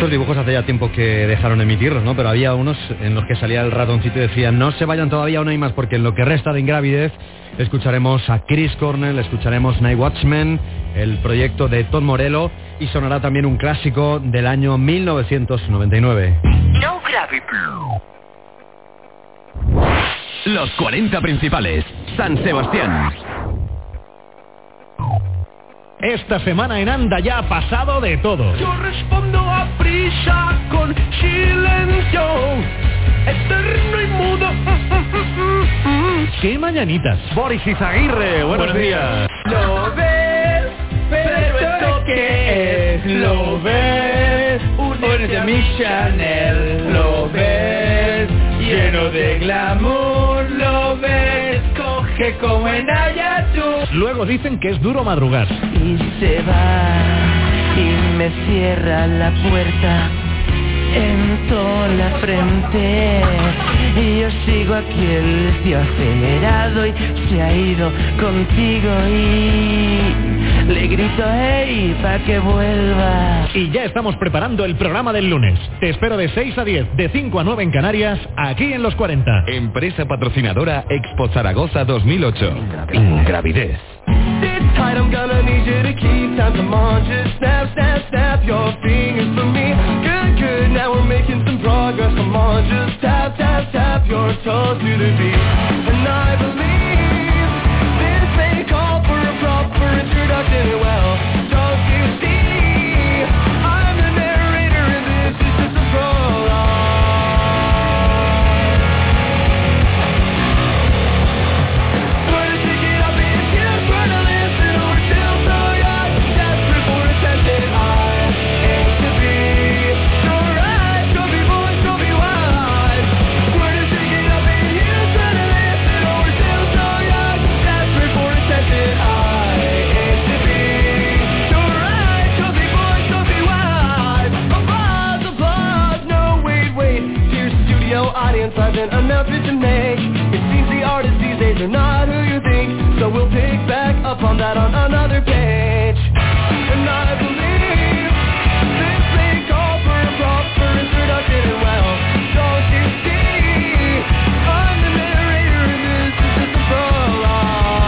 Estos dibujos hace ya tiempo que dejaron emitirlos, ¿no? Pero había unos en los que salía el ratoncito y decía: no se vayan todavía, aún hay más, porque en lo que resta de Ingravidez escucharemos a Chris Cornell, escucharemos Night Watchman, el proyecto de Tom Morello, y sonará también un clásico del año 1999. No Gravity. Los 40 principales. San Sebastián. Esta semana en Anda ya ha pasado de todo. Yo respondo a prisa con silencio, eterno y mudo. ¡Qué mañanitas! Boris Izaguirre, buenos días. Lo ves, pero esto qué es. Lo ves, únete a mi Chanel. Lo ves, lleno de glamour. Lo ves, coge como en Ayatú. Luego dicen que es duro madrugar. Y se va y me cierra la puerta en toda la frente. Y yo sigo aquí, el tío acelerado, y se ha ido contigo y le grito hey pa' que vuelva. Y ya estamos preparando el programa del lunes. Te espero de 6 a 10, de 5 a 9 en Canarias, aquí en Los 40. Empresa patrocinadora Expo Zaragoza 2008. Ingravidez. Tight, I'm gonna need you to keep time. Come on, just snap, snap, snap your fingers for me. Good, good, now we're making some progress. Come on, just tap, tap, tap your toes to the beat. And I believe this may call for a proper introduction. Well, don't you see, I'm the narrator and this is just a prologue. Try to pick it up and just try to listen. We're still so young, desperate for attention. I aim to be so right, so be boys, so be wise. Try to pick it up and you try to listen. We're still so young, desperate for attention. I aim to be so right, so be boys, so be wise. Applause, applause, no wait. Dear studio audience, I've an announcement to make. It seems the artists these days are not who you think, so we'll pick back up on that on another page. And I believe this may call for a proper introduction. Well, don't you see, I'm the narrator and this is just a prologue.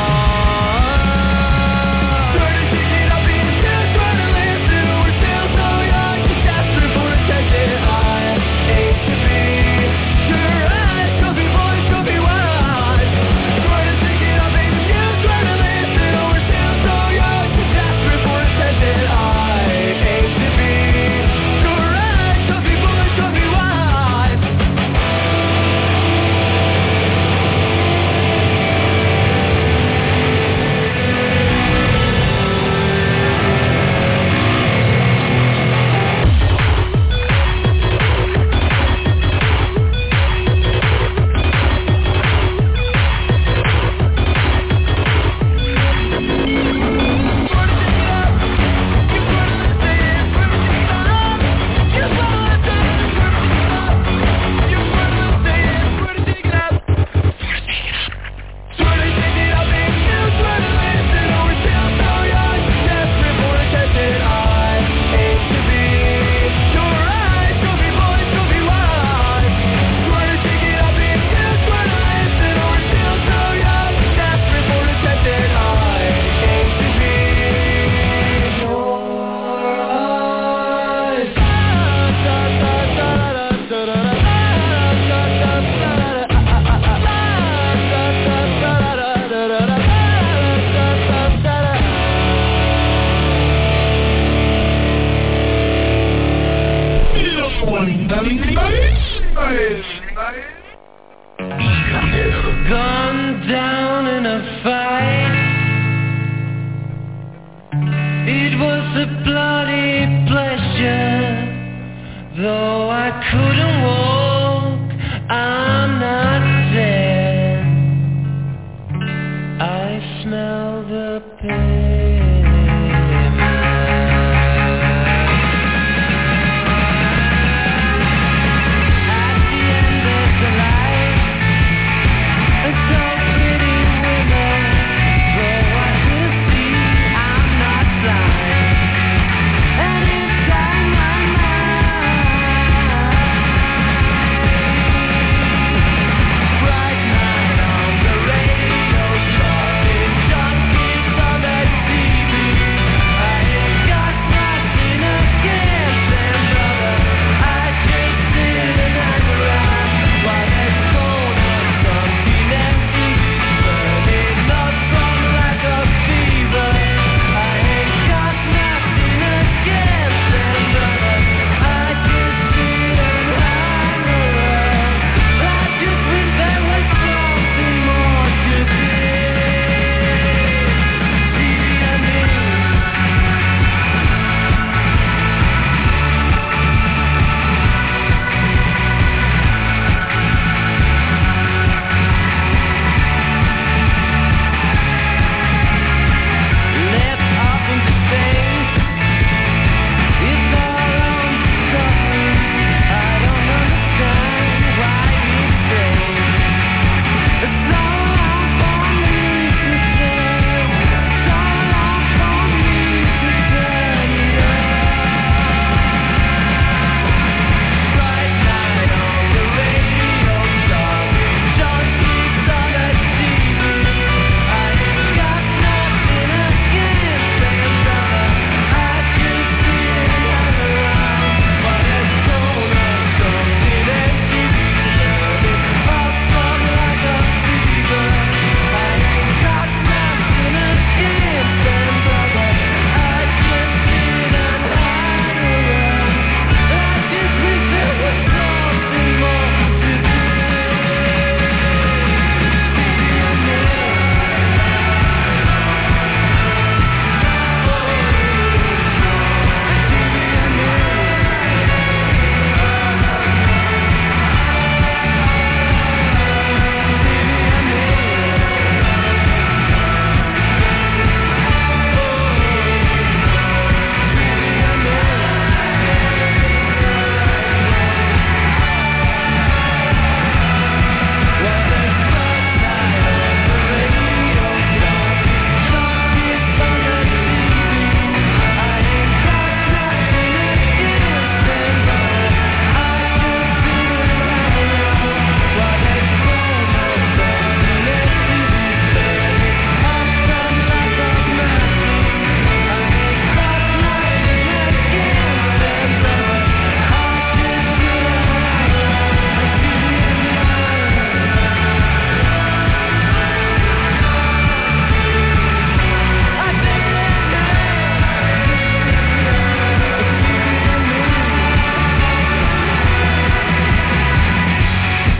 Try to pick it up and just try to listen. We're still so young, desperate for attention. I aim to be your eyes, so be boys, so be wise. Try to pick it up and just try to listen. We're still so young, desperate for attention. I aim to be your eyes, so be boys, so be wise. Gone down in a fight. It was a bloody pleasure. Though I couldn't walk, I'm not dead. I smell the pain.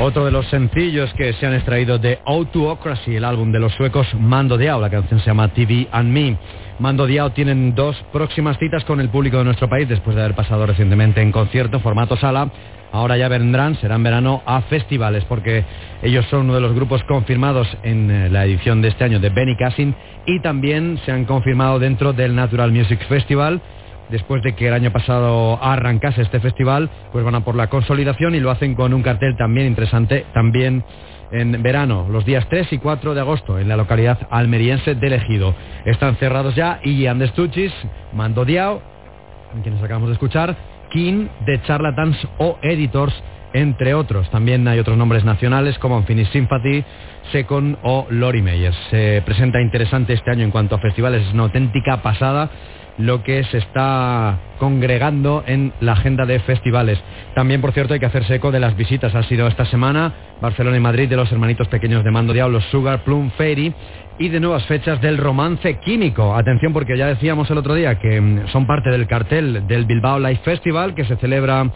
Otro de los sencillos que se han extraído de Autocracy, el álbum de los suecos Mando Diao, la canción se llama TV and Me. Mando Diao tienen 2 próximas citas con el público de nuestro país después de haber pasado recientemente en concierto, formato sala. Ahora ya serán verano a festivales, porque ellos son uno de los grupos confirmados en la edición de este año de Benicassim y también se han confirmado dentro del Natural Music Festival. Después de que el año pasado arrancase este festival, pues van a por la consolidación y lo hacen con un cartel también interesante, también en verano, los días 3 y 4 de agosto, en la localidad almeriense de Ejido. Están cerrados ya Ian de Stuchis, Mando Diao, en quienes acabamos de escuchar, King de Charlatans o Editors, entre otros. También hay otros nombres nacionales como Unfinished Sympathy, Second o Lori Meyers. Se presenta interesante este año en cuanto a festivales, es una auténtica pasada lo que se está congregando en la agenda de festivales. También, por cierto, hay que hacerse eco de las visitas. Ha sido esta semana Barcelona y Madrid de los hermanitos pequeños de Mando Diao, los Sugar Plum Fairy, y de nuevas fechas del Romance Químico. Atención, porque ya decíamos el otro día que son parte del cartel del Bilbao Live Festival, que se celebra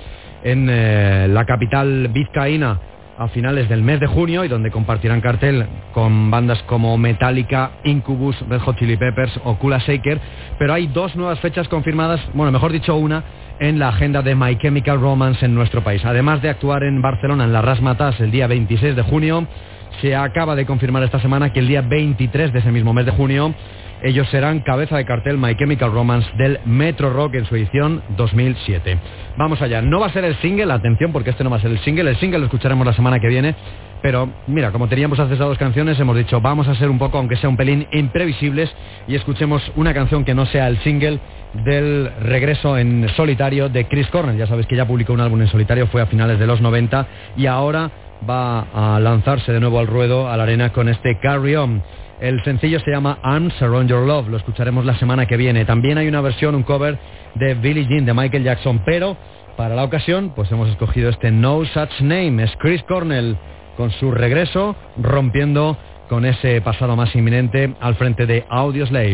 en la capital vizcaína a finales del mes de junio y donde compartirán cartel con bandas como Metallica, Incubus, Red Hot Chili Peppers o Kula Shaker, pero hay 2 nuevas fechas confirmadas, bueno, mejor dicho una, en la agenda de My Chemical Romance en nuestro país. Además de actuar en Barcelona en la Razzmatazz el día 26 de junio, se acaba de confirmar esta semana que el día 23 de ese mismo mes de junio ellos serán cabeza de cartel My Chemical Romance del Metro Rock en su edición 2007. Vamos allá, no va a ser el single, atención, porque este no va a ser el single lo escucharemos la semana que viene, pero mira, como teníamos acceso a 2 canciones, hemos dicho vamos a ser un poco, aunque sea un pelín, imprevisibles y escuchemos una canción que no sea el single del regreso en solitario de Chris Cornell. Ya sabéis que ya publicó un álbum en solitario, fue a finales de los 90 y ahora va a lanzarse de nuevo al ruedo, a la arena, con este Carry On. El sencillo se llama Arms Around Your Love, lo escucharemos la semana que viene. También hay una versión, un cover de Billie Jean de Michael Jackson, pero para la ocasión pues hemos escogido este No Such Name. Es Chris Cornell con su regreso, rompiendo con ese pasado más inminente al frente de Audioslave.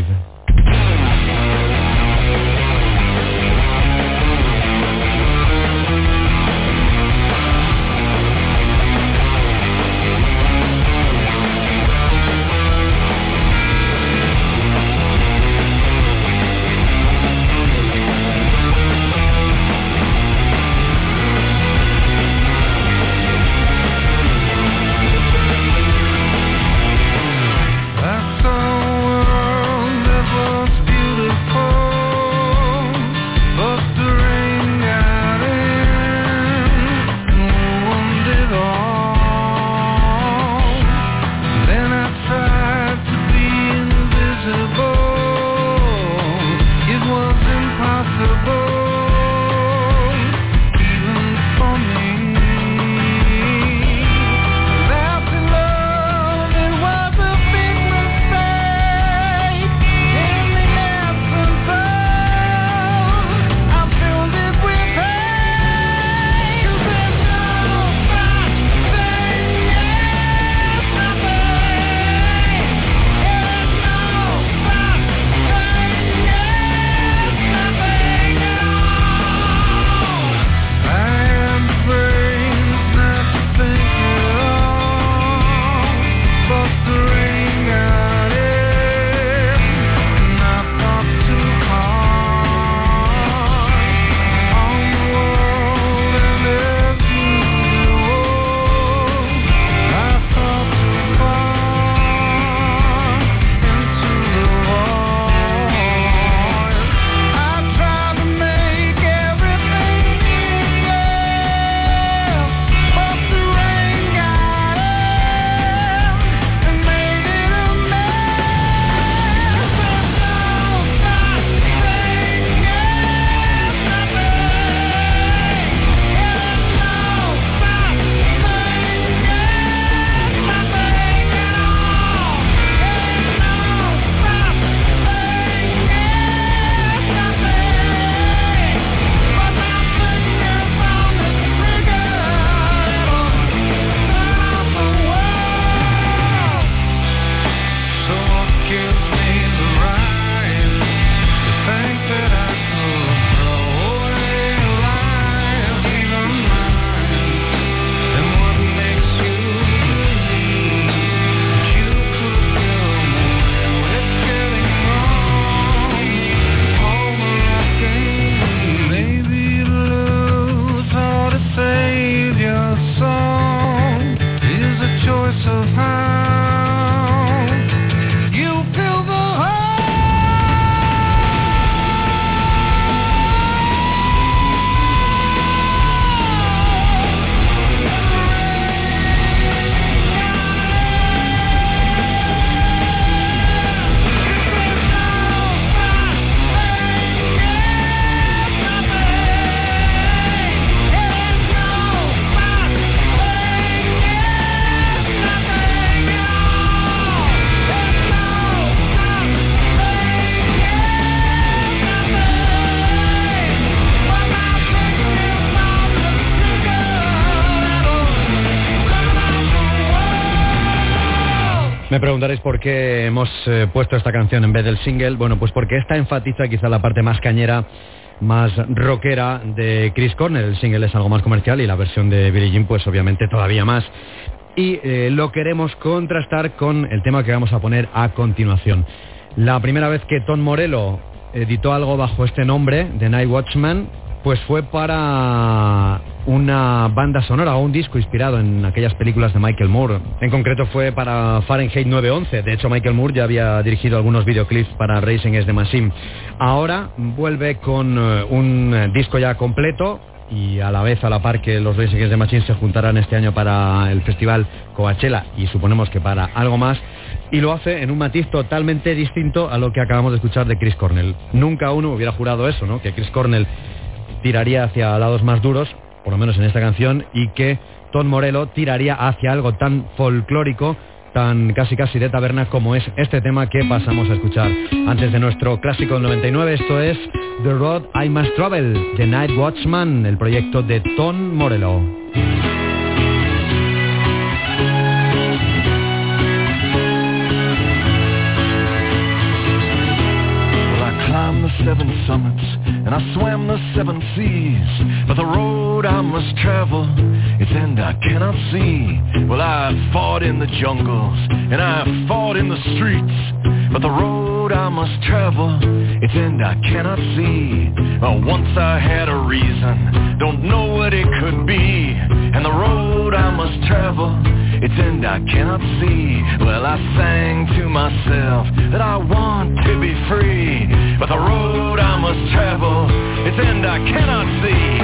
I saw a world that Me preguntaréis por qué hemos puesto esta canción en vez del single. Bueno, pues porque esta enfatiza quizá la parte más cañera, más rockera de Chris Cornell. El single es algo más comercial y la versión de Billie Jean pues obviamente todavía más. Y lo queremos contrastar con el tema que vamos a poner a continuación. La primera vez que Tom Morello editó algo bajo este nombre, The Night Watchman, pues fue para una banda sonora o un disco inspirado en aquellas películas de Michael Moore. En concreto fue para Fahrenheit 9/11. De hecho, Michael Moore ya había dirigido algunos videoclips para Racing Against the Machine. Ahora vuelve con un disco ya completo y a la vez, a la par que los Racing Against the Machine se juntarán este año para el festival Coachella y suponemos que para algo más, y lo hace en un matiz totalmente distinto a lo que acabamos de escuchar de Chris Cornell. Nunca uno hubiera jurado eso, ¿no? Que Chris Cornell tiraría hacia lados más duros, por lo menos en esta canción, y que Tom Morello tiraría hacia algo tan folclórico, tan casi de taberna como es este tema que pasamos a escuchar antes de nuestro clásico del 99. Esto es The Road I Must Travel, The Night Watchman, el proyecto de Tom Morello. The 7 summits and I swam the 7 seas, but the road I must travel, its end I cannot see. Well, I fought in the jungles and I fought in the streets, but the road I must travel, its end I cannot see. Well, once I had a reason, don't know what it could be, and the road I must travel, its end I cannot see. Well, I sang to myself that I want to be free, but the road I must travel, its end I cannot see.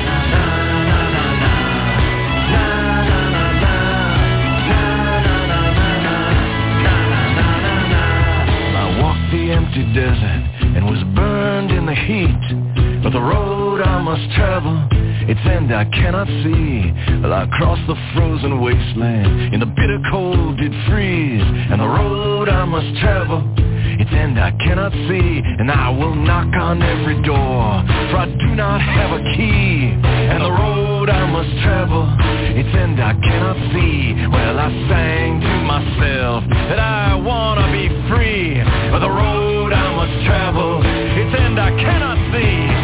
I walked the empty desert and was burned in the heat, but the road I must travel, its end I cannot see. Well, I crossed the frozen wasteland, in the bitter cold did freeze, and the road I must travel, its end I cannot see. And I will knock on every door, for I do not have a key, and the road I must travel, its end I cannot see. Well, I sang to myself that I wanna be free, but the road I must travel, its end I cannot see.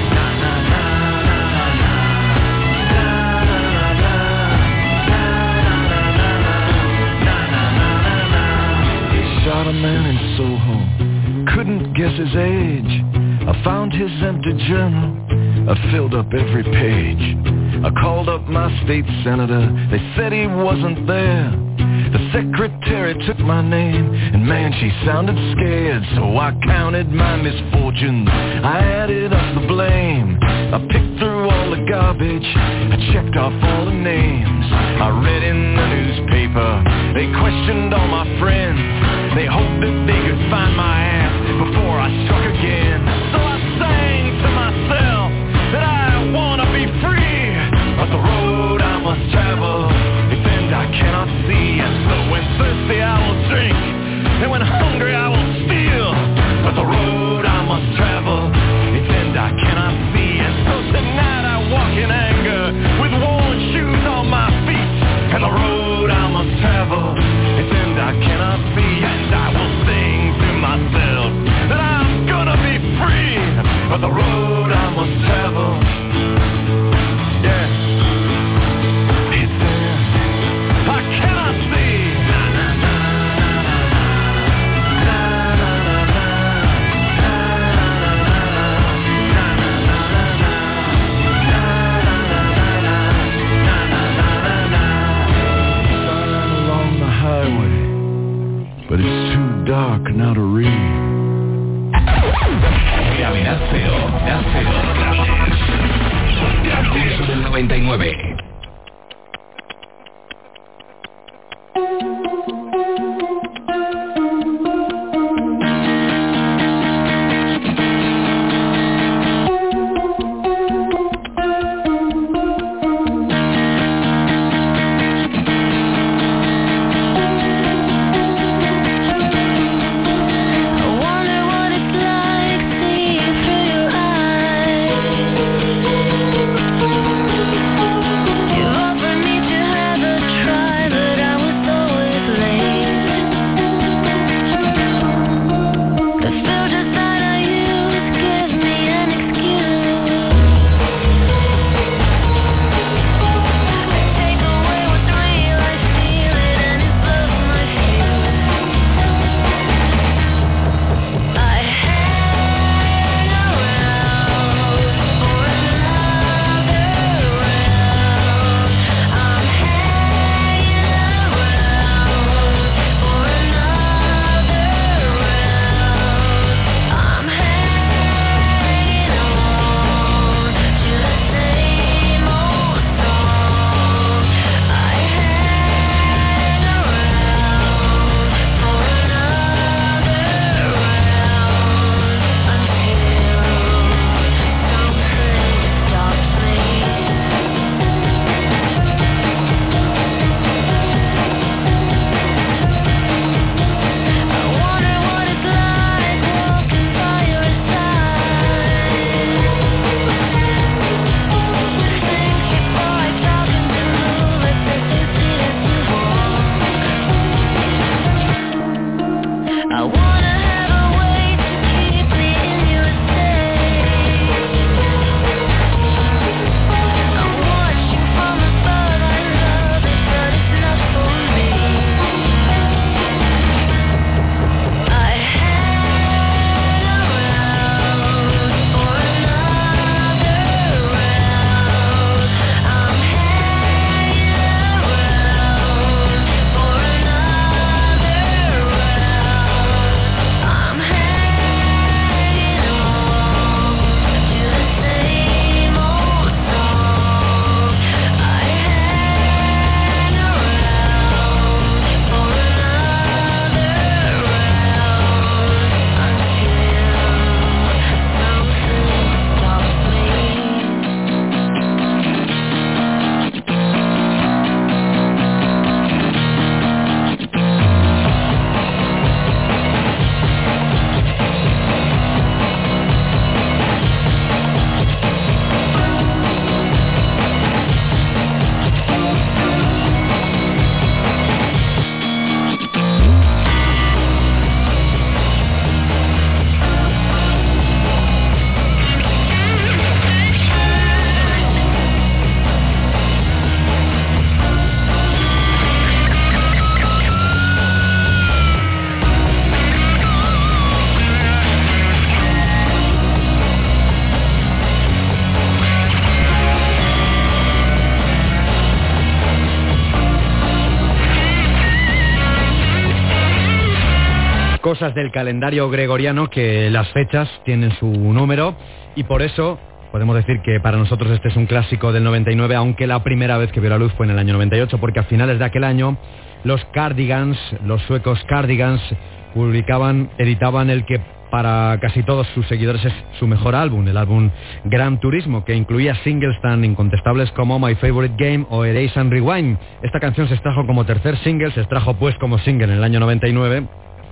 Shot a man in Soho, couldn't guess his age. I found his empty journal, I filled up every page. I called up my state senator, they said he wasn't there. The secretary took my name, and man, she sounded scared. So I counted my misfortunes, I added up the blame. I picked through all the garbage, I checked off all the names. I read in the newspaper, they questioned all my friends. They hoped that they could find my ass before I struck again. So I sang to myself that I wanna be free, but the road I must travel, its end I cannot see. And so when thirsty I will drink, and when hungry I will steal, but the road I must travel, its end I cannot see. And so tonight I walk in anger, with worn shoes on my feet, and the road I must travel, its end I cannot see. And I will sing to myself that I'm gonna be free, but the road I must travel, yeah, its end I cannot see. Along the highway, but it's too dark now to read. Gravedad Cero, Pulso del 99. I wonder what it's like seeing through your eyes. cosas del calendario gregoriano que las fechas tienen su número y por eso podemos decir que para nosotros este es un clásico del 99, aunque la primera vez que vio la luz fue en el año 98, porque a finales de aquel año los Cardigans, los suecos Cardigans, editaban el que para casi todos sus seguidores es su mejor álbum, el álbum Gran Turismo, que incluía singles tan incontestables como My Favorite Game o Erase and Rewind. Esta canción se extrajo como tercer single, se extrajo pues como single en el año 99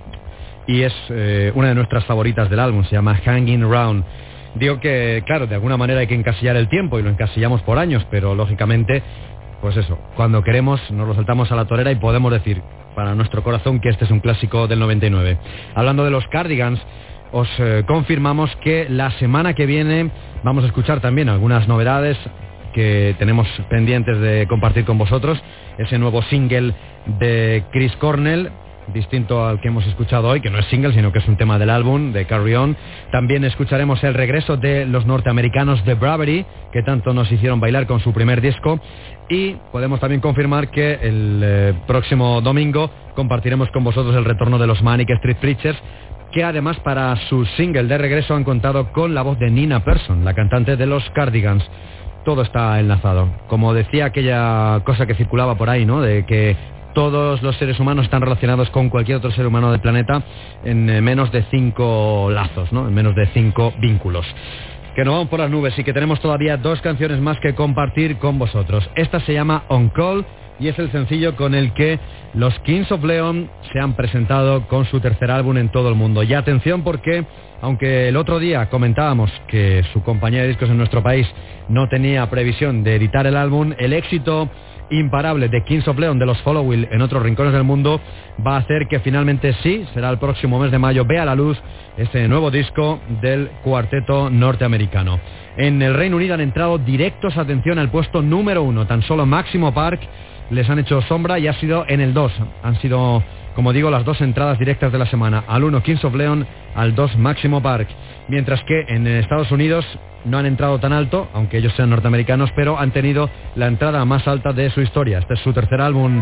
y es una de nuestras favoritas del álbum, se llama Hanging Around. Digo que, claro, de alguna manera hay que encasillar el tiempo y lo encasillamos por años, pero lógicamente, pues eso, cuando queremos nos lo saltamos a la torera y podemos decir para nuestro corazón que este es un clásico del 99. Hablando de los Cardigans, os confirmamos que la semana que viene vamos a escuchar también algunas novedades que tenemos pendientes de compartir con vosotros. Ese nuevo single de Chris Cornell, distinto al que hemos escuchado hoy, que no es single, sino que es un tema del álbum de Carry On. También escucharemos el regreso de los norteamericanos The Bravery, que tanto nos hicieron bailar con su primer disco. Y podemos también confirmar que el próximo domingo compartiremos con vosotros el retorno de los Manic Street Preachers, que además para su single de regreso han contado con la voz de Nina Persson, la cantante de los Cardigans. Todo está enlazado. Como decía aquella cosa que circulaba por ahí, ¿no?, de que todos los seres humanos están relacionados con cualquier otro ser humano del planeta en menos de 5 lazos, ¿no?, en menos de 5 vínculos. Que nos vamos por las nubes y que tenemos todavía 2 canciones más que compartir con vosotros. Esta se llama On Call y es el sencillo con el que los Kings of Leon se han presentado con su tercer álbum en todo el mundo. Y atención porque, aunque el otro día comentábamos que su compañía de discos en nuestro país no tenía previsión de editar el álbum, el éxito imparable de Kings of Leon de los Follow Will en otros rincones del mundo va a hacer que finalmente sí, será el próximo mes de mayo, vea la luz este nuevo disco del cuarteto norteamericano. En el Reino Unido han entrado directos, atención, al puesto número 1, tan solo Máximo Park les han hecho sombra y ha sido en el 2. Han sido, como digo, las 2 entradas directas de la semana. Al 1 Kings of Leon, al 2 Máximo Park. Mientras que en Estados Unidos no han entrado tan alto, aunque ellos sean norteamericanos, pero han tenido la entrada más alta de su historia. Este es su tercer álbum.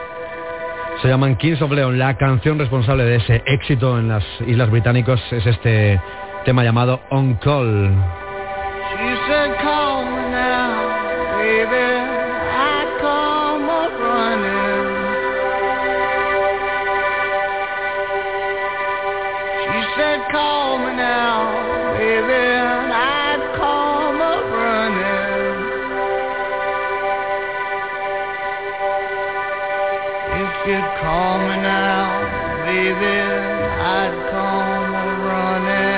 Se llaman Kings of Leon. La canción responsable de ese éxito en las Islas Británicas es este tema llamado On Call. She said, call me now, baby. I come up running. She said, call me now, baby. I come up running. If you'd call me now, baby, I'd come up running.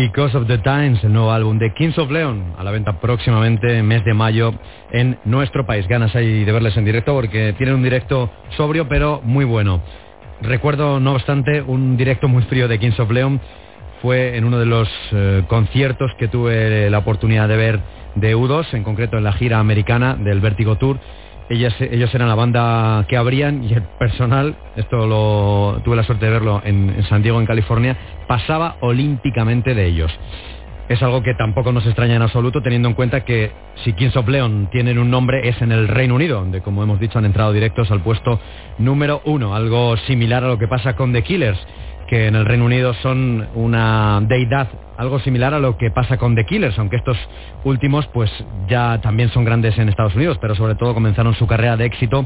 Because of the Times, el nuevo álbum de Kings of Leon, a la venta próximamente en mes de mayo en nuestro país. Ganas hay de verles en directo porque tienen un directo sobrio pero muy bueno. Recuerdo, no obstante, un directo muy frío de Kings of Leon. Fue en uno de los conciertos que tuve la oportunidad de ver de U2, en concreto en la gira americana del Vertigo Tour. Ellos eran la banda que abrían y el personal, tuve la suerte de verlo en San Diego, en California, pasaba olímpicamente de ellos. Es algo que tampoco nos extraña en absoluto, teniendo en cuenta que si Kings of Leon tienen un nombre es en el Reino Unido, donde, como hemos dicho, han entrado directos al puesto número 1, algo similar a lo que pasa con The Killers, que en el Reino Unido son una deidad, algo similar a lo que pasa con The Killers, aunque estos últimos pues ya también son grandes en Estados Unidos, pero sobre todo comenzaron su carrera de éxito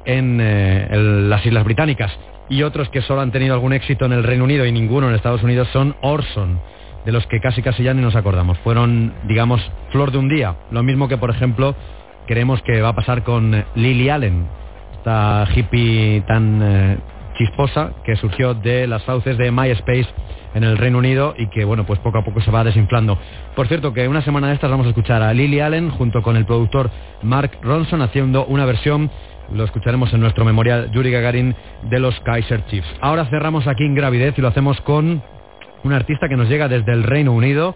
en las Islas Británicas. Y otros que solo han tenido algún éxito en el Reino Unido y ninguno en Estados Unidos son Orson, de los que casi ya ni nos acordamos. Fueron, digamos, flor de un día. Lo mismo que, por ejemplo, creemos que va a pasar con Lily Allen, esta hippie tan chisposa que surgió de las fauces de MySpace en el Reino Unido y que, bueno, pues poco a poco se va desinflando. Por cierto, que una semana de estas vamos a escuchar a Lily Allen junto con el productor Mark Ronson haciendo una versión, lo escucharemos en nuestro memorial Yuri Gagarin, de los Kaiser Chiefs. Ahora cerramos aquí Ingravidez y lo hacemos con un artista que nos llega desde el Reino Unido.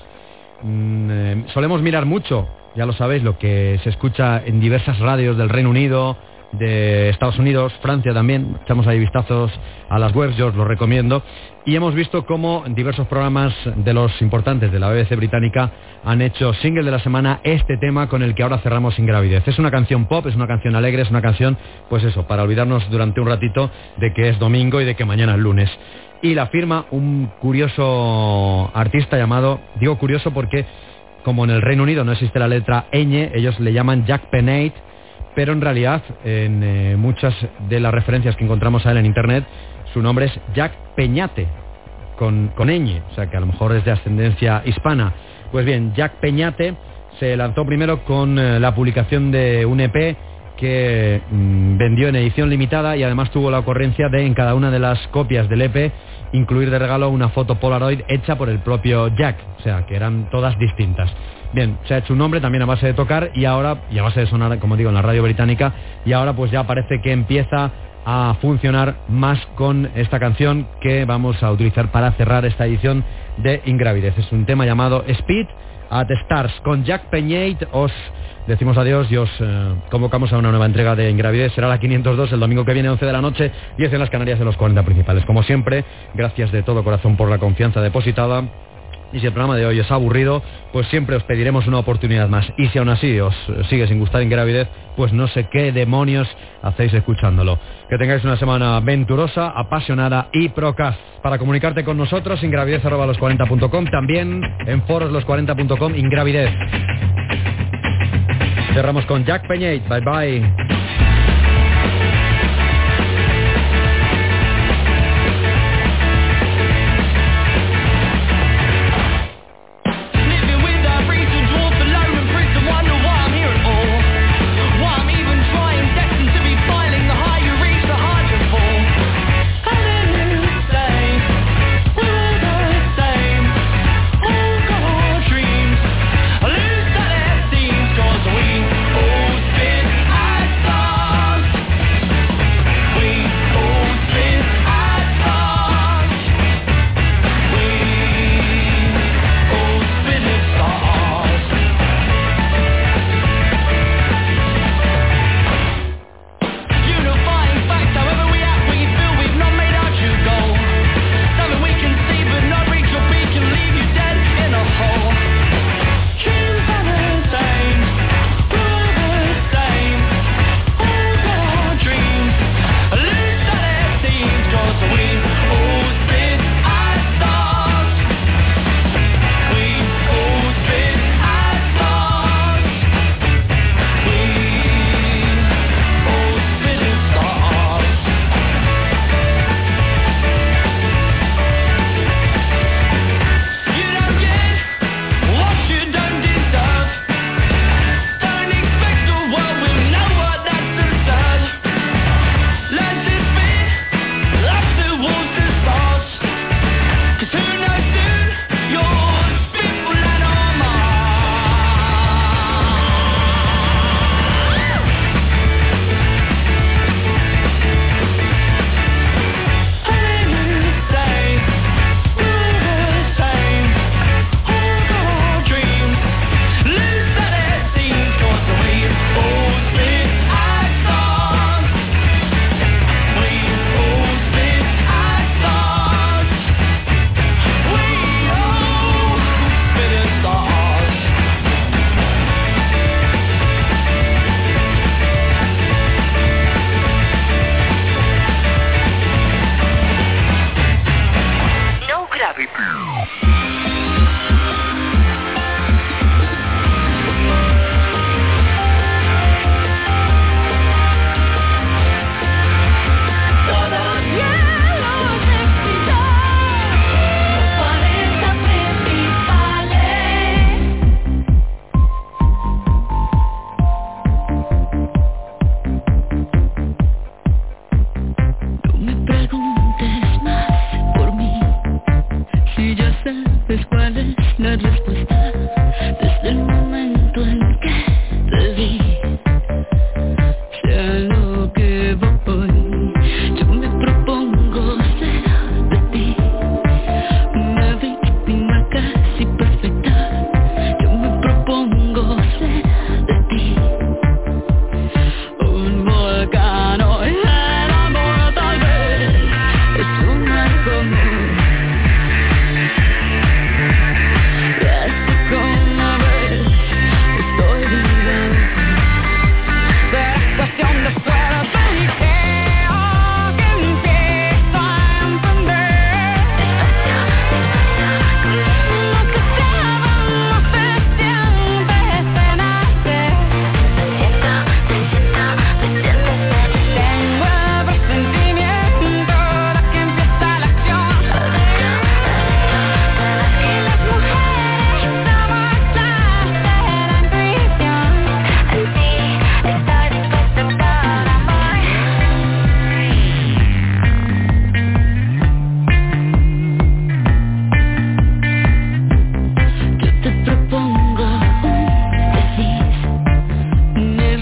Solemos mirar mucho, ya lo sabéis, lo que se escucha en diversas radios del Reino Unido, de Estados Unidos, Francia también. Echamos ahí vistazos a las webs, yo os lo recomiendo. Y hemos visto cómo en diversos programas de los importantes de la BBC británica han hecho single de la semana este tema con el que ahora cerramos Ingravidez. Es una canción pop, es una canción alegre, es una canción, pues eso, para olvidarnos durante un ratito de que es domingo y de que mañana es lunes. Y la firma un curioso artista llamado, digo curioso porque como en el Reino Unido no existe la letra ñ, ellos le llaman Jack Penate, pero en realidad en muchas de las referencias que encontramos a él en internet, su nombre es Jack Peñate, con ñ, o sea que a lo mejor es de ascendencia hispana. Pues bien, Jack Peñate se lanzó primero con la publicación de un EP que vendió en edición limitada y además tuvo la ocurrencia de en cada una de las copias del EP incluir de regalo una foto Polaroid hecha por el propio Jack, o sea que eran todas distintas. Bien, se ha hecho un nombre también a base de tocar y ahora, y a base de sonar, como digo, en la radio británica, y ahora pues ya parece que empieza a funcionar más con esta canción que vamos a utilizar para cerrar esta edición de Ingravidez. Es un tema llamado Speed at Stars. Con Jack Peñate os decimos adiós y os convocamos a una nueva entrega de Ingravidez. Será la 502 el domingo que viene, 11 de la noche, 10 en las Canarias, en los 40 principales. Como siempre, gracias de todo corazón por la confianza depositada. Y si el programa de hoy es aburrido, pues siempre os pediremos una oportunidad más. Y si aún así os sigue sin gustar Ingravidez, pues no sé qué demonios hacéis escuchándolo. Que tengáis una semana venturosa, apasionada y procaz. Para comunicarte con nosotros, ingravidez@los40.com, también en foros los40.com, Ingravidez. Cerramos con Jack Peñate. Bye bye. I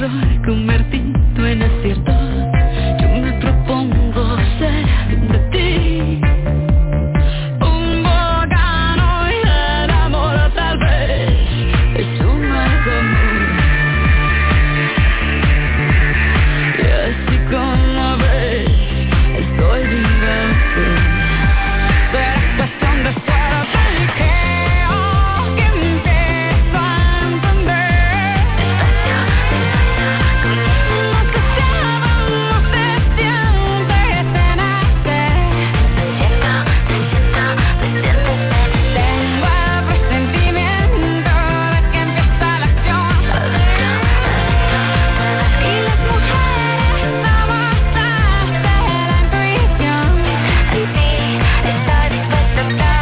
error convertido en acierto. Yo me propongo ser de ti un volcán y el amor tal vez es un nuevo amor. Y así como ves, estoy viva. Será cuestión de suerte que empiezo a entender. Lo que sabemos se siente se nace. Tengo el presentimiento de que empieza la acción. Y las mujeres somos las de la intuición. En ti estoy dispuesta a estar.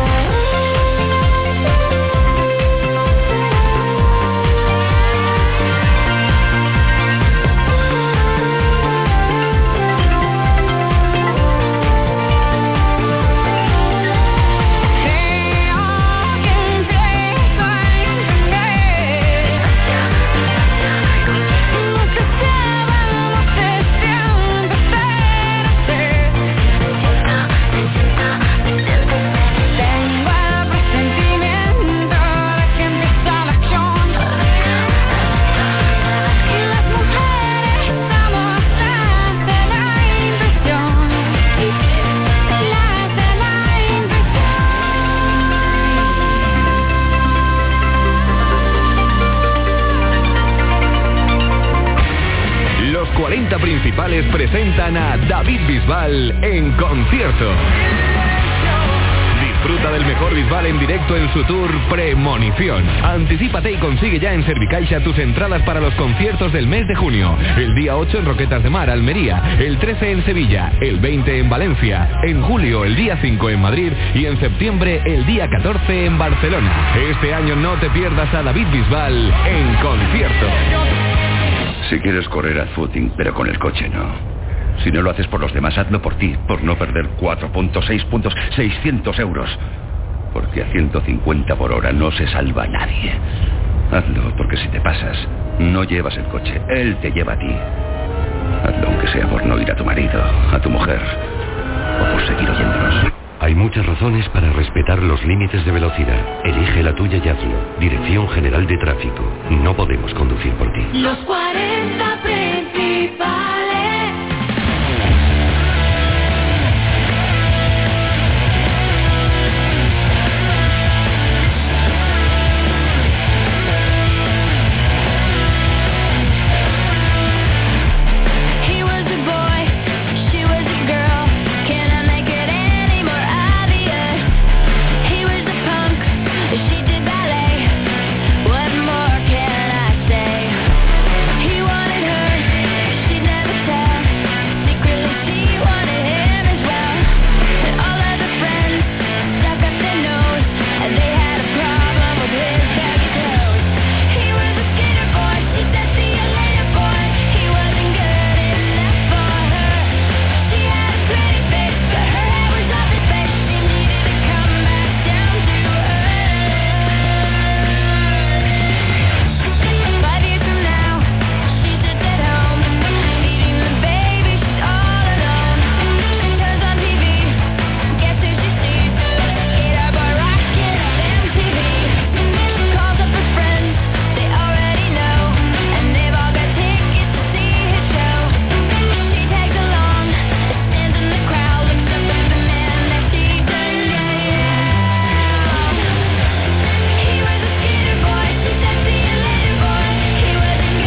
Creo que empiezo a entender. Lo que sabemos se siente ser así. Tengo el presentimiento de que empieza la acción. Y las mujeres somos las de la intuición. Las de la intuición. Los 40 principales presentan a David Bisbal en concierto. Disfruta del mejor Bisbal en directo en su tour Premonición. Anticípate y consigue ya en Servicaixa tus entradas para los conciertos del mes de junio. El día 8 en Roquetas de Mar, Almería. El 13 en Sevilla. El 20 en Valencia. En julio el día 5 en Madrid. Y en septiembre el día 14 en Barcelona. Este año no te pierdas a David Bisbal en concierto. Si quieres correr al footing, pero con el coche no. Si no lo haces por los demás, hazlo por ti, por no perder 4.6 puntos, 600 euros. Porque a 150 por hora no se salva nadie. Hazlo, porque si te pasas, no llevas el coche, él te lleva a ti. Hazlo aunque sea por no ir a tu marido, a tu mujer, o por seguir oyéndonos. Hay muchas razones para respetar los límites de velocidad. Elige la tuya y hazlo. Dirección General de Tráfico. No podemos conducir por ti. Los 40